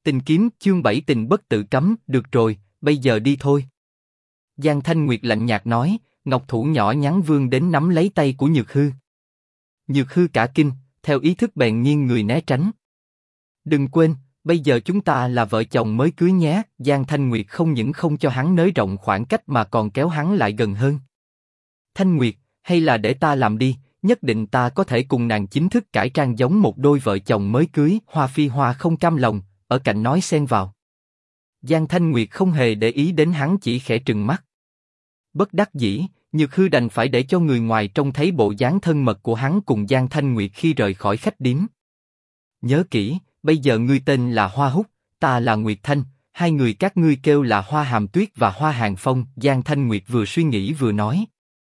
Tình kiếm chương 7 tình bất tự cấm, được rồi, bây giờ đi thôi. Giang Thanh Nguyệt lạnh nhạt nói, ngọc thủ nhỏ nhắn vươn đến nắm lấy tay của Nhược Hư. Nhược Hư cả kinh, theo ý thức bèn nghiêng người né tránh. Đừng quên, bây giờ chúng ta là vợ chồng mới cưới nhé. Giang Thanh Nguyệt không những không cho hắn nới rộng khoảng cách mà còn kéo hắn lại gần hơn. Thanh Nguyệt, hay là để ta làm đi, nhất định ta có thể cùng nàng chính thức cải trang giống một đôi vợ chồng mới cưới. Hoa Phi Hoa không cam lòng, ở cạnh nói xen vào. Giang Thanh Nguyệt không hề để ý đến hắn, chỉ khẽ trừng mắt. Bất đắc dĩ, Nhược Hư đành phải để cho người ngoài trông thấy bộ dáng thân mật của hắn cùng Giang Thanh Nguyệt khi rời khỏi khách điếm. Nhớ kỹ, bây giờ ngươi tên là Hoa Húc, ta là Nguyệt Thanh, hai người các ngươi kêu là Hoa Hàm Tuyết và Hoa Hàng Phong. Giang Thanh Nguyệt vừa suy nghĩ vừa nói.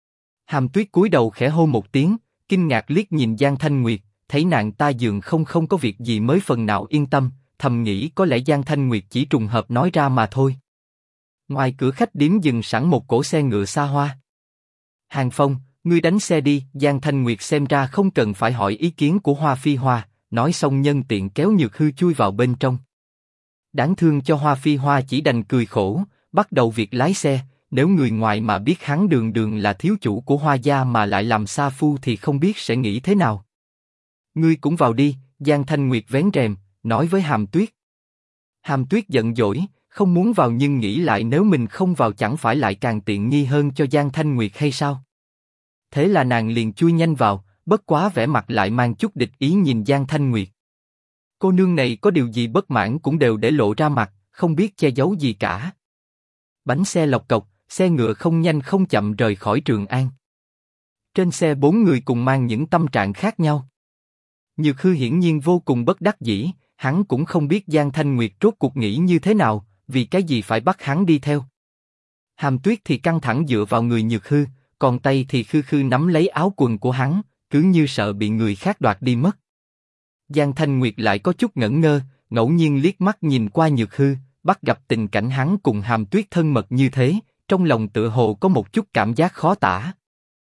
Hàm Tuyết cúi đầu khẽ hô một tiếng, kinh ngạc liếc nhìn Giang Thanh Nguyệt, thấy nàng ta dường không có việc gì mới phần nào yên tâm, thầm nghĩ có lẽ Giang Thanh Nguyệt chỉ trùng hợp nói ra mà thôi. Ngoài cửa khách điếm dừng sẵn một cỗ xe ngựa xa hoa. Hàng Phong, ngươi đánh xe đi. Giang Thanh Nguyệt xem ra không cần phải hỏi ý kiến của Hoa Phi Hoa, nói xong nhân tiện kéo Nhược Hư chui vào bên trong. Đáng thương cho Hoa Phi Hoa chỉ đành cười khổ, bắt đầu việc lái xe. Nếu người ngoài mà biết hắn đường đường là thiếu chủ của Hoa gia mà lại làm sa phu thì không biết sẽ nghĩ thế nào. Ngươi cũng vào đi. Giang Thanh Nguyệt vén rèm, nói với Hàm Tuyết. Hàm Tuyết giận dỗi, không muốn vào nhưng nghĩ lại nếu mình không vào chẳng phải lại càng tiện nghi hơn cho Giang Thanh Nguyệt hay sao? Thế là nàng liền chui nhanh vào, bất quá vẻ mặt lại mang chút địch ý nhìn Giang Thanh Nguyệt. Cô nương này có điều gì bất mãn cũng đều để lộ ra mặt, không biết che giấu gì cả. Bánh xe lộc cộc, xe ngựa không nhanh không chậm rời khỏi Trường An. Trên xe 4 người cùng mang những tâm trạng khác nhau. Nhược Hư hiển nhiên vô cùng bất đắc dĩ, hắn cũng không biết Giang Thanh Nguyệt rốt cuộc nghĩ như thế nào, vì cái gì phải bắt hắn đi theo. Hàm Tuyết thì căng thẳng dựa vào người Nhược Hư, còn tay thì khư khư nắm lấy áo quần của hắn, cứ như sợ bị người khác đoạt đi mất. Giang Thanh Nguyệt lại có chút ngẩn ngơ, ngẫu nhiên liếc mắt nhìn qua Nhược Hư, bắt gặp tình cảnh hắn cùng Hàm Tuyết thân mật như thế, trong lòng tựa hồ có một chút cảm giác khó tả.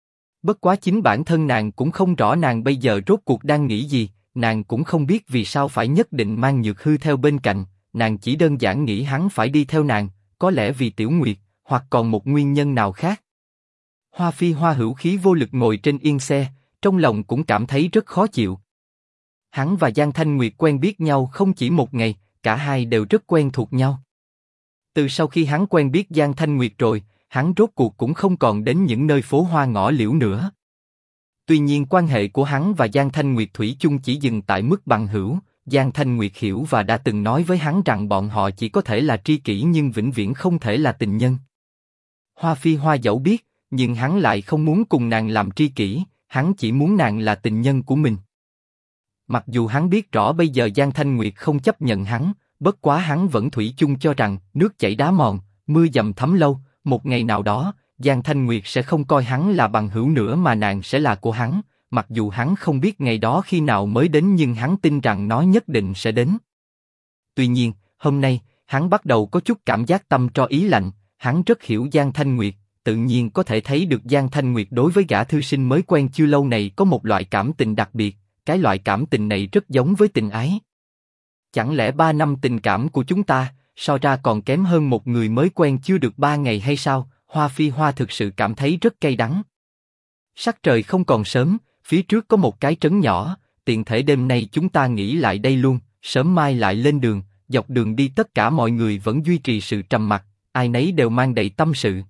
Bất quá chính bản thân nàng cũng không rõ nàng bây giờ rốt cuộc đang nghĩ gì, nàng cũng không biết vì sao phải nhất định mang Nhược Hư theo bên cạnh, nàng chỉ đơn giản nghĩ hắn phải đi theo nàng, có lẽ vì Tiểu Nguyệt, hoặc còn một nguyên nhân nào khác. Hoa Phi Hoa hữu khí vô lực ngồi trên yên xe, trong lòng cũng cảm thấy rất khó chịu. Hắn và Giang Thanh Nguyệt quen biết nhau không chỉ một ngày, cả hai đều rất quen thuộc nhau. Từ sau khi hắn quen biết Giang Thanh Nguyệt rồi, hắn rốt cuộc cũng không còn đến những nơi phố hoa ngõ liễu nữa. Tuy nhiên quan hệ của hắn và Giang Thanh Nguyệt thủy chung chỉ dừng tại mức bằng hữu. Giang Thanh Nguyệt hiểu và đã từng nói với hắn rằng bọn họ chỉ có thể là tri kỷ nhưng vĩnh viễn không thể là tình nhân. Hoa Phi Hoa dẫu biết, nhưng hắn lại không muốn cùng nàng làm tri kỷ, hắn chỉ muốn nàng là tình nhân của mình. Mặc dù hắn biết rõ bây giờ Giang Thanh Nguyệt không chấp nhận hắn, bất quá hắn vẫn thủy chung cho rằng nước chảy đá mòn, mưa dầm thấm lâu, một ngày nào đó, Giang Thanh Nguyệt sẽ không coi hắn là bằng hữu nữa mà nàng sẽ là của hắn. Mặc dù hắn không biết ngày đó khi nào mới đến nhưng hắn tin rằng nó nhất định sẽ đến. Tuy nhiên, hôm nay, hắn bắt đầu có chút cảm giác tâm tro ý lạnh, hắn rất hiểu Giang Thanh Nguyệt, tự nhiên có thể thấy được Giang Thanh Nguyệt đối với gã thư sinh mới quen chưa lâu này có một loại cảm tình đặc biệt, cái loại cảm tình này rất giống với tình ái. Chẳng lẽ 3 năm tình cảm của chúng ta, so ra còn kém hơn một người mới quen chưa được 3 ngày hay sao? Hoa Phi Hoa thực sự cảm thấy rất cay đắng. Sắc trời không còn sớm, phía trước có một cái trấn nhỏ, tiện thể đêm nay chúng ta nghỉ lại đây luôn, sớm mai lại lên đường. Dọc đường đi tất cả mọi người vẫn duy trì sự trầm mặc, ai nấy đều mang đầy tâm sự.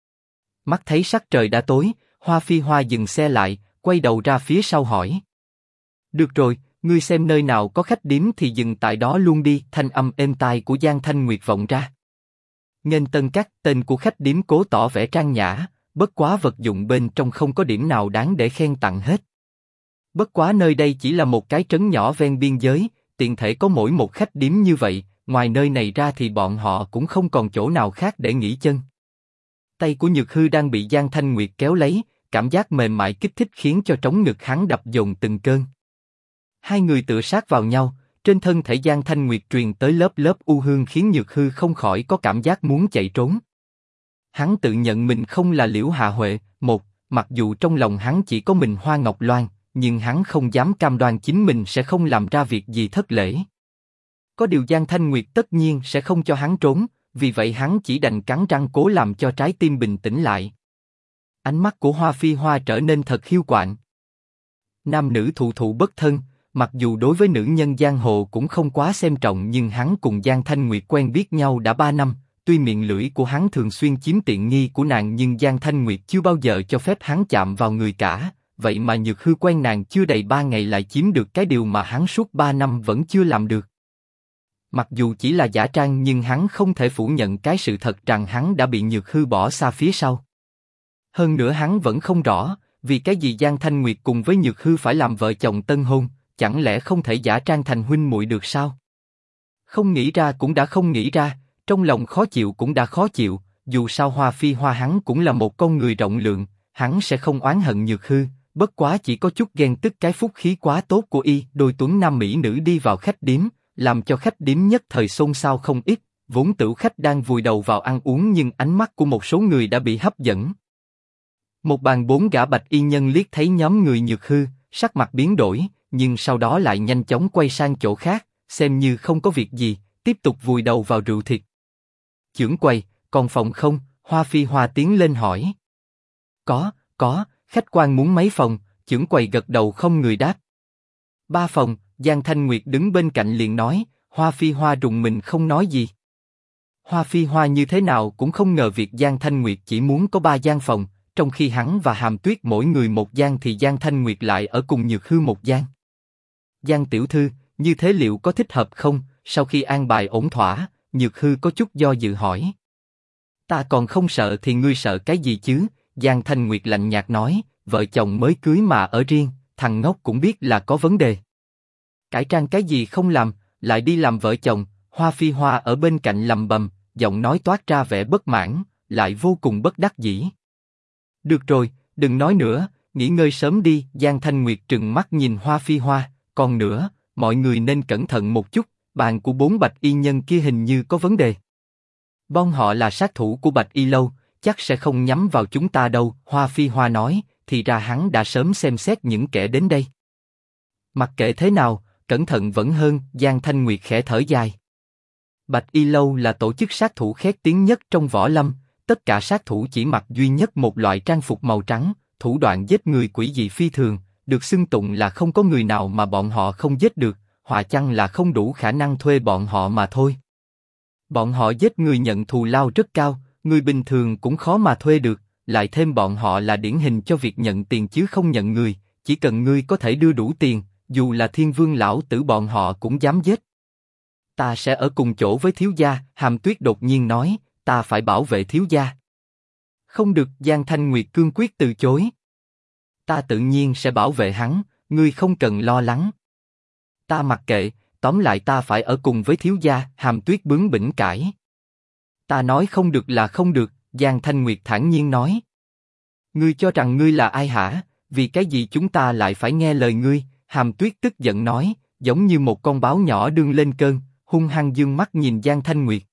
Mắt thấy sắc trời đã tối, Hoa Phi Hoa dừng xe lại, quay đầu ra phía sau hỏi. Được rồi, ngươi xem nơi nào có khách điếm thì dừng tại đó luôn đi. Thanh âm êm tai của Giang Thanh Nguyệt vọng ra. Nghênh Tân Các, tên của khách điếm cố tỏ vẻ trang nhã, bất quá vật dụng bên trong không có điểm nào đáng để khen tặng hết. Bất quá nơi đây chỉ là một cái trấn nhỏ ven biên giới, tiện thể có mỗi một khách điếm như vậy, ngoài nơi này ra thì bọn họ cũng không còn chỗ nào khác để nghỉ chân. Tay của Nhược Hư đang bị Giang Thanh Nguyệt kéo lấy, cảm giác mềm mại kích thích khiến cho trống ngực hắn đập dồn từng cơn. Hai người tựa sát vào nhau, trên thân thể Giang Thanh Nguyệt truyền tới lớp lớp u hương khiến Nhược Hư không khỏi có cảm giác muốn chạy trốn. Hắn tự nhận mình không là Liễu Hạ Huệ, mặc dù trong lòng hắn chỉ có mình Hoa Ngọc Loan, nhưng hắn không dám cam đoan chính mình sẽ không làm ra việc gì thất lễ. Có điều Giang Thanh Nguyệt tất nhiên sẽ không cho hắn trốn, vì vậy hắn chỉ đành cắn răng cố làm cho trái tim bình tĩnh lại. Ánh mắt của Hoa Phi Hoa trở nên thật khiêu quạnh. Nam nữ thụ thụ bất thân, mặc dù đối với nữ nhân giang hồ cũng không quá xem trọng, nhưng hắn cùng Giang Thanh Nguyệt quen biết nhau đã 3 năm, tuy miệng lưỡi của hắn thường xuyên chiếm tiện nghi của nàng nhưng Giang Thanh Nguyệt chưa bao giờ cho phép hắn chạm vào người cả, vậy mà Nhược Hư quen nàng chưa đầy 3 ngày lại chiếm được cái điều mà hắn suốt 3 năm vẫn chưa làm được. Mặc dù chỉ là giả trang nhưng hắn không thể phủ nhận cái sự thật rằng hắn đã bị Nhược Hư bỏ xa phía sau. Hơn nữa hắn vẫn không rõ, vì cái gì Giang Thanh Nguyệt cùng với Nhược Hư phải làm vợ chồng tân hôn, chẳng lẽ không thể giả trang thành huynh muội được sao? Không nghĩ ra cũng đã không nghĩ ra, trong lòng khó chịu cũng đã khó chịu, dù sao Hoa Phi Hoa hắn cũng là một con người rộng lượng, hắn sẽ không oán hận Nhược Hư, bất quá chỉ có chút ghen tức cái phúc khí quá tốt của y. Đôi tuấn nam mỹ nữ đi vào khách điếm, làm cho khách điếm nhất thời xôn xao không ít, vốn tửu khách đang vùi đầu vào ăn uống nhưng ánh mắt của một số người đã bị hấp dẫn. Một bàn 4 gã bạch y nhân liếc thấy nhóm người Nhược Hư, sắc mặt biến đổi, nhưng sau đó lại nhanh chóng quay sang chỗ khác, xem như không có việc gì, tiếp tục vùi đầu vào rượu thịt. Chưởng quầy, còn phòng không? Hoa Phi Hoa tiến lên hỏi. Có, khách quan muốn mấy phòng? Chưởng quầy gật đầu không người đáp. 3 phòng, Giang Thanh Nguyệt đứng bên cạnh liền nói. Hoa Phi Hoa rùng mình không nói gì. Hoa Phi Hoa như thế nào cũng không ngờ việc Giang Thanh Nguyệt chỉ muốn có 3 gian phòng, trong khi hắn và Hàm Tuyết mỗi người một gian thì Giang Thanh Nguyệt lại ở cùng Nhược Hư một gian. Giang tiểu thư, như thế liệu có thích hợp không? Sau khi an bài ổn thỏa, Nhược Hư có chút do dự hỏi. Ta còn không sợ thì ngươi sợ cái gì chứ? Giang Thanh Nguyệt lạnh nhạt nói, vợ chồng mới cưới mà ở riêng, thằng ngốc cũng biết là có vấn đề. Cải trang cái gì không làm, lại đi làm vợ chồng. Hoa Phi Hoa ở bên cạnh lầm bầm, giọng nói toát ra vẻ bất mãn, lại vô cùng bất đắc dĩ. Được rồi, đừng nói nữa, nghỉ ngơi sớm đi. Giang Thanh Nguyệt trừng mắt nhìn Hoa Phi Hoa, còn nữa, mọi người nên cẩn thận một chút, bàn của 4 bạch y nhân kia hình như có vấn đề. Bọn họ là sát thủ của Bạch Y Lâu, chắc sẽ không nhắm vào chúng ta đâu. Hoa Phi Hoa nói, thì ra hắn đã sớm xem xét những kẻ đến đây. Mặc kệ thế nào, cẩn thận vẫn hơn. Giang Thanh Nguyệt khẽ thở dài. Bạch Y Lâu là tổ chức sát thủ khét tiếng nhất trong võ lâm, tất cả sát thủ chỉ mặc duy nhất một loại trang phục màu trắng, thủ đoạn giết người quỷ dị phi thường, được xưng tụng là không có người nào mà bọn họ không giết được, họa chăng là không đủ khả năng thuê bọn họ mà thôi. Bọn họ giết người nhận thù lao rất cao, người bình thường cũng khó mà thuê được, lại thêm bọn họ là điển hình cho việc nhận tiền chứ không nhận người, chỉ cần ngươi có thể đưa đủ tiền, dù là Thiên Vương lão tử bọn họ cũng dám giết. Ta sẽ ở cùng chỗ với thiếu gia. Hàm Tuyết đột nhiên nói, ta phải bảo vệ thiếu gia. Không được. Giang Thanh Nguyệt cương quyết từ chối. Ta tự nhiên sẽ bảo vệ hắn, ngươi không cần lo lắng. Ta mặc kệ, tóm lại ta phải ở cùng với thiếu gia. Hàm Tuyết bướng bỉnh cãi. Ta nói không được là không được. Giang Thanh Nguyệt thản nhiên nói. Ngươi cho rằng ngươi là ai hả? Vì cái gì chúng ta lại phải nghe lời ngươi? Hàm Tuyết tức giận nói, giống như một con báo nhỏ đương lên cơn, hung hăng dương mắt nhìn Giang Thanh Nguyệt.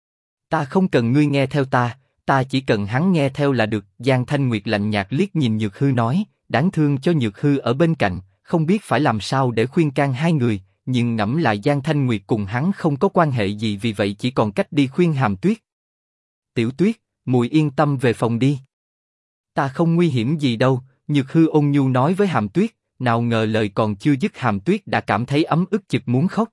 Ta không cần ngươi nghe theo ta, ta chỉ cần hắn nghe theo là được. Giang Thanh Nguyệt lạnh nhạt liếc nhìn Nhược Hư nói, đáng thương cho Nhược Hư ở bên cạnh, không biết phải làm sao để khuyên can hai người, nhưng ngẫm lại Giang Thanh Nguyệt cùng hắn không có quan hệ gì, vì vậy chỉ còn cách đi khuyên Hàm Tuyết. Tiểu Tuyết, muội yên tâm về phòng đi. Ta không nguy hiểm gì đâu. Nhược Hư ôn nhu nói với Hàm Tuyết, nào ngờ lời còn chưa dứt Hàm Tuyết đã cảm thấy ấm ức chực muốn khóc.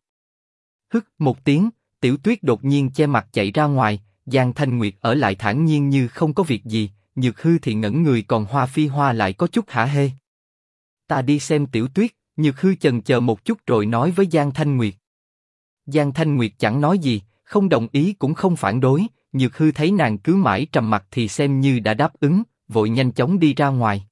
Hức một tiếng, Tiểu Tuyết đột nhiên che mặt chạy ra ngoài. Giang Thanh Nguyệt ở lại thản nhiên như không có việc gì, Nhược Hư thì ngẩn người, còn Hoa Phi Hoa lại có chút hả hê. Ta đi xem Tiểu Tuyết. Nhược Hư chần chờ một chút rồi nói với Giang Thanh Nguyệt. Giang Thanh Nguyệt chẳng nói gì, không đồng ý cũng không phản đối. Nhược Hư thấy nàng cứ mãi trầm mặc thì xem như đã đáp ứng, vội nhanh chóng đi ra ngoài.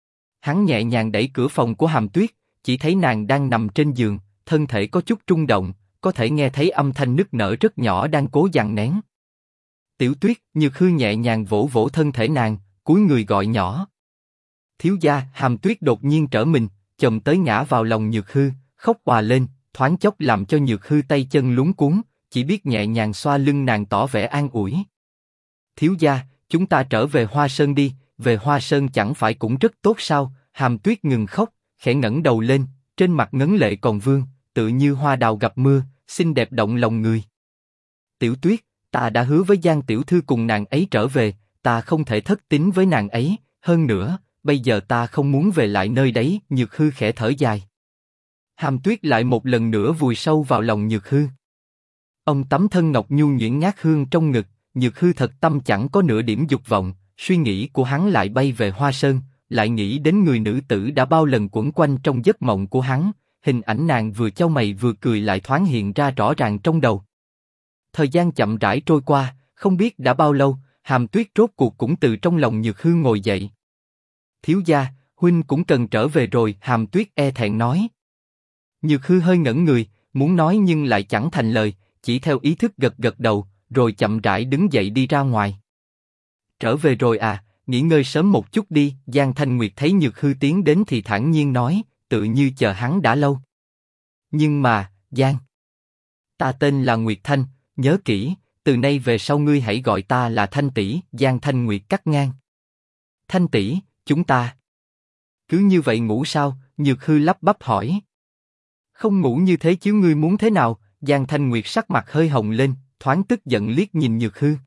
Hắn nhẹ nhàng đẩy cửa phòng của Hàm Tuyết, chỉ thấy nàng đang nằm trên giường, thân thể có chút rung động, có thể nghe thấy âm thanh nức nở rất nhỏ đang cố dằn nén. Tiểu Tuyết. Nhược Hư nhẹ nhàng vỗ vỗ thân thể nàng, cúi người gọi nhỏ. Thiếu gia. Hàm Tuyết đột nhiên trở mình, chồm tới ngã vào lòng Nhược Hư, khóc òa lên, thoáng chốc làm cho Nhược Hư tay chân luống cuống, chỉ biết nhẹ nhàng xoa lưng nàng tỏ vẻ an ủi. Thiếu gia, chúng ta trở về Hoa Sơn đi. Về Hoa Sơn chẳng phải cũng rất tốt sao? Hàm Tuyết ngừng khóc, khẽ ngẩng đầu lên, trên mặt ngấn lệ còn vương, tự như hoa đào gặp mưa, xinh đẹp động lòng người. Tiểu Tuyết, ta đã hứa với Giang tiểu thư cùng nàng ấy trở về, ta không thể thất tín với nàng ấy, hơn nữa, bây giờ ta không muốn về lại nơi đấy. Nhược Hư khẽ thở dài. Hàm Tuyết lại một lần nữa vùi sâu vào lòng Nhược Hư. Ông tấm thân ngọc nhu nhuyễn ngát hương trong ngực, Nhược Hư thật tâm chẳng có nửa điểm dục vọng, suy nghĩ của hắn lại bay về Hoa Sơn, lại nghĩ đến người nữ tử đã bao lần quẩn quanh trong giấc mộng của hắn, hình ảnh nàng vừa chau mày vừa cười lại thoáng hiện ra rõ ràng trong đầu. Thời gian chậm rãi trôi qua, không biết đã bao lâu, Hàm Tuyết rốt cuộc cũng từ trong lòng Nhược Hư ngồi dậy. Thiếu gia, huynh cũng cần trở về rồi, Hàm Tuyết e thẹn nói. Nhược Hư hơi ngẩn người, muốn nói nhưng lại chẳng thành lời, chỉ theo ý thức gật gật đầu, rồi chậm rãi đứng dậy đi ra ngoài. Trở về rồi à, nghỉ ngơi sớm một chút đi. Giang Thanh Nguyệt thấy Nhược Hư tiến đến thì thản nhiên nói, tự như chờ hắn đã lâu. Nhưng mà, Giang, ta tên là Nguyệt Thanh, nhớ kỹ, từ nay về sau ngươi hãy gọi ta là Thanh tỷ. Giang Thanh Nguyệt cắt ngang. Thanh tỷ, chúng ta cứ như vậy ngủ sao? Nhược Hư lắp bắp hỏi. Không ngủ như thế chứ ngươi muốn thế nào? Giang Thanh Nguyệt sắc mặt hơi hồng lên, thoáng tức giận liếc nhìn Nhược Hư.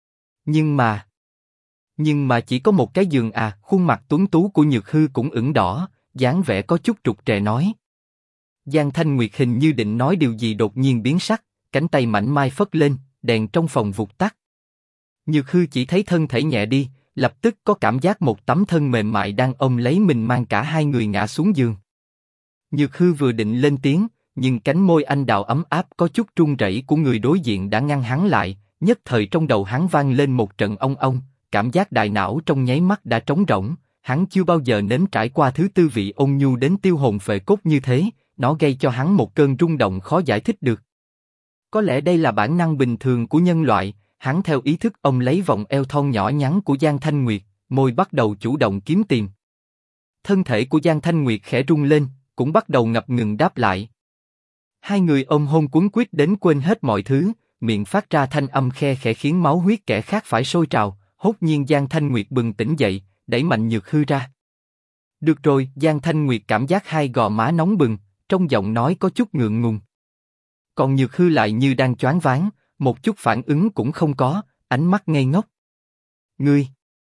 Nhưng mà chỉ có một cái giường à? Khuôn mặt tuấn tú của Nhược Hư cũng ửng đỏ, dáng vẻ có chút trục trè nói. Giang Thanh Nguyệt hình như định nói điều gì đột nhiên biến sắc, cánh tay mảnh mai phất lên, đèn trong phòng vụt tắt. Nhược Hư chỉ thấy thân thể nhẹ đi, lập tức có cảm giác một tấm thân mềm mại đang ôm lấy mình mang cả hai người ngã xuống giường. Nhược Hư vừa định lên tiếng, nhưng cánh môi anh đào ấm áp có chút run rẩy của người đối diện đã ngăn hắn lại, nhất thời trong đầu hắn vang lên một trận ong ong, cảm giác đại não trong nháy mắt đã trống rỗng, hắn chưa bao giờ nếm trải qua thứ tư vị ôn nhu đến tiêu hồn phệ cốt như thế, nó gây cho hắn một cơn rung động khó giải thích được. Có lẽ đây là bản năng bình thường của nhân loại, hắn theo ý thức ôm lấy vòng eo thon nhỏ nhắn của Giang Thanh Nguyệt, môi bắt đầu chủ động kiếm tìm. Thân thể của Giang Thanh Nguyệt khẽ rung lên, cũng bắt đầu ngập ngừng đáp lại. Hai người ôm hôn cuốn quýt đến quên hết mọi thứ, miệng phát ra thanh âm khe khẽ khiến máu huyết kẻ khác phải sôi trào. Hốt nhiên Giang Thanh Nguyệt bừng tỉnh dậy, đẩy mạnh Nhược Hư ra. Được rồi. Giang Thanh Nguyệt cảm giác hai gò má nóng bừng, trong giọng nói có chút ngượng ngùng. Còn Nhược Hư lại như đang choáng váng, một chút phản ứng cũng không có, ánh mắt ngây ngốc. Ngươi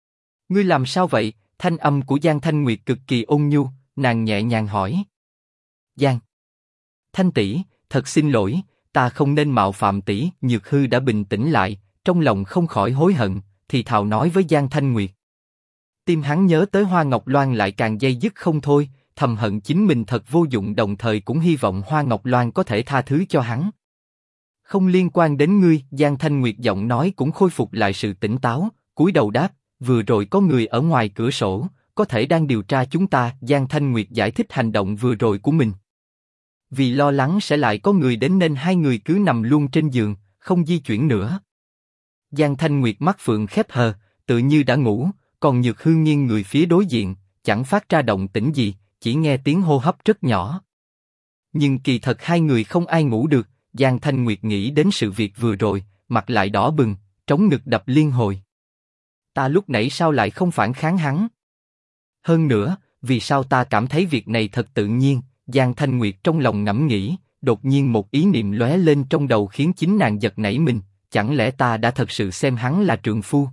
làm sao vậy? Thanh âm của Giang Thanh Nguyệt cực kỳ ôn nhu, nàng nhẹ nhàng hỏi. Giang Thanh tỷ, thật xin lỗi, ta không nên mạo phạm tỷ. Nhược Hư đã bình tĩnh lại, trong lòng không khỏi hối hận, thì thào nói với Giang Thanh Nguyệt. Tim hắn nhớ tới Hoa Ngọc Loan lại càng day dứt không thôi, thầm hận chính mình thật vô dụng, đồng thời cũng hy vọng Hoa Ngọc Loan có thể tha thứ cho hắn. Không liên quan đến ngươi. Giang Thanh Nguyệt giọng nói cũng khôi phục lại sự tỉnh táo, cúi đầu đáp, vừa rồi có người ở ngoài cửa sổ, có thể đang điều tra chúng ta. Giang Thanh Nguyệt giải thích hành động vừa rồi của mình. Vì lo lắng sẽ lại có người đến nên hai người cứ nằm luôn trên giường, không di chuyển nữa. Giang Thanh Nguyệt mắt phượng khép hờ, tự như đã ngủ, còn Nhược Hư nghiêng người phía đối diện, chẳng phát ra động tĩnh gì, chỉ nghe tiếng hô hấp rất nhỏ. Nhưng kỳ thật hai người không ai ngủ được. Giang Thanh Nguyệt nghĩ đến sự việc vừa rồi, mặt lại đỏ bừng, trống ngực đập liên hồi. Ta lúc nãy sao lại không phản kháng hắn? Hơn nữa, vì sao ta cảm thấy việc này thật tự nhiên? Giang Thanh Nguyệt trong lòng ngẫm nghĩ, đột nhiên một ý niệm lóe lên trong đầu khiến chính nàng giật nảy mình. Chẳng lẽ ta đã thật sự xem hắn là trượng phu?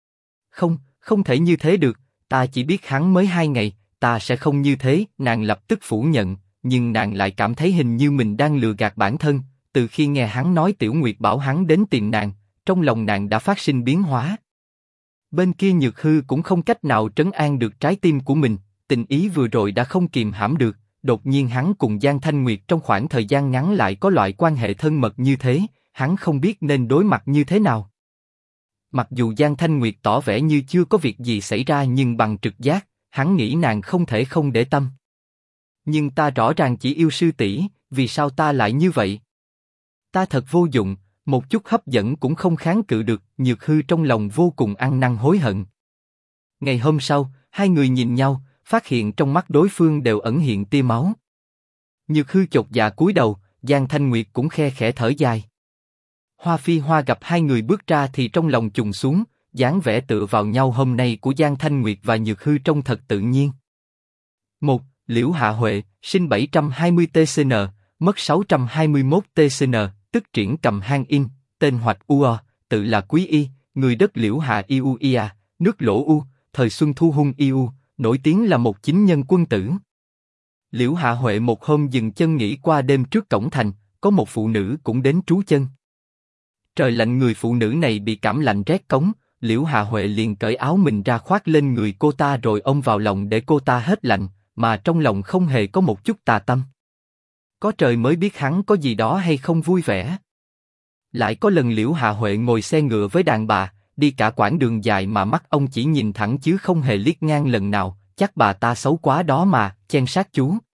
Không thể như thế được. Ta chỉ biết hắn mới 2 ngày, ta sẽ không như thế. Nàng lập tức phủ nhận, nhưng nàng lại cảm thấy hình như mình đang lừa gạt bản thân. Từ khi nghe hắn nói Tiểu Nguyệt bảo hắn đến tìm nàng, trong lòng nàng đã phát sinh biến hóa. Bên kia Nhược Hư cũng không cách nào trấn an được trái tim của mình, tình ý vừa rồi đã không kìm hãm được. Đột nhiên hắn cùng Giang Thanh Nguyệt trong khoảng thời gian ngắn lại có loại quan hệ thân mật như thế, hắn không biết nên đối mặt như thế nào. Mặc dù Giang Thanh Nguyệt tỏ vẻ như chưa có việc gì xảy ra nhưng bằng trực giác, hắn nghĩ nàng không thể không để tâm. Nhưng ta rõ ràng chỉ yêu sư tỷ, vì sao ta lại như vậy? Ta thật vô dụng, một chút hấp dẫn cũng không kháng cự được. Nhược Hư trong lòng vô cùng ăn năn hối hận. Ngày hôm sau, hai người nhìn nhau, phát hiện trong mắt đối phương đều ẩn hiện tia máu. Nhược Hư chột dạ cúi đầu, Giang Thanh Nguyệt cũng khe khẽ thở dài. Hoa Phi Hoa gặp hai người bước ra thì trong lòng trùng xuống, dáng vẻ tựa vào nhau hôm nay của Giang Thanh Nguyệt và Nhược Hư trông thật tự nhiên. 1. Liễu Hạ Huệ, sinh 720 TCN, mất 621 TCN, tức triển cầm hang in, tên hoạch Ua, tự là Quý Y, người đất Liễu Hạ Iu Ia, nước Lỗ U, thời Xuân Thu Hung Iu, nổi tiếng là một chính nhân quân tử. Liễu Hạ Huệ một hôm dừng chân nghỉ qua đêm trước cổng thành, có một phụ nữ cũng đến trú chân. Trời lạnh, người phụ nữ này bị cảm lạnh rét cống, Liễu Hạ Huệ liền cởi áo mình ra khoác lên người cô ta rồi ôm vào lòng để cô ta hết lạnh, mà trong lòng không hề có một chút tà tâm. Có trời mới biết hắn có gì đó hay không vui vẻ. Lại có lần Liễu Hạ Huệ ngồi xe ngựa với đàn bà, đi cả quãng đường dài mà mắt ông chỉ nhìn thẳng chứ không hề liếc ngang lần nào, chắc bà ta xấu quá đó mà, chen sát chú.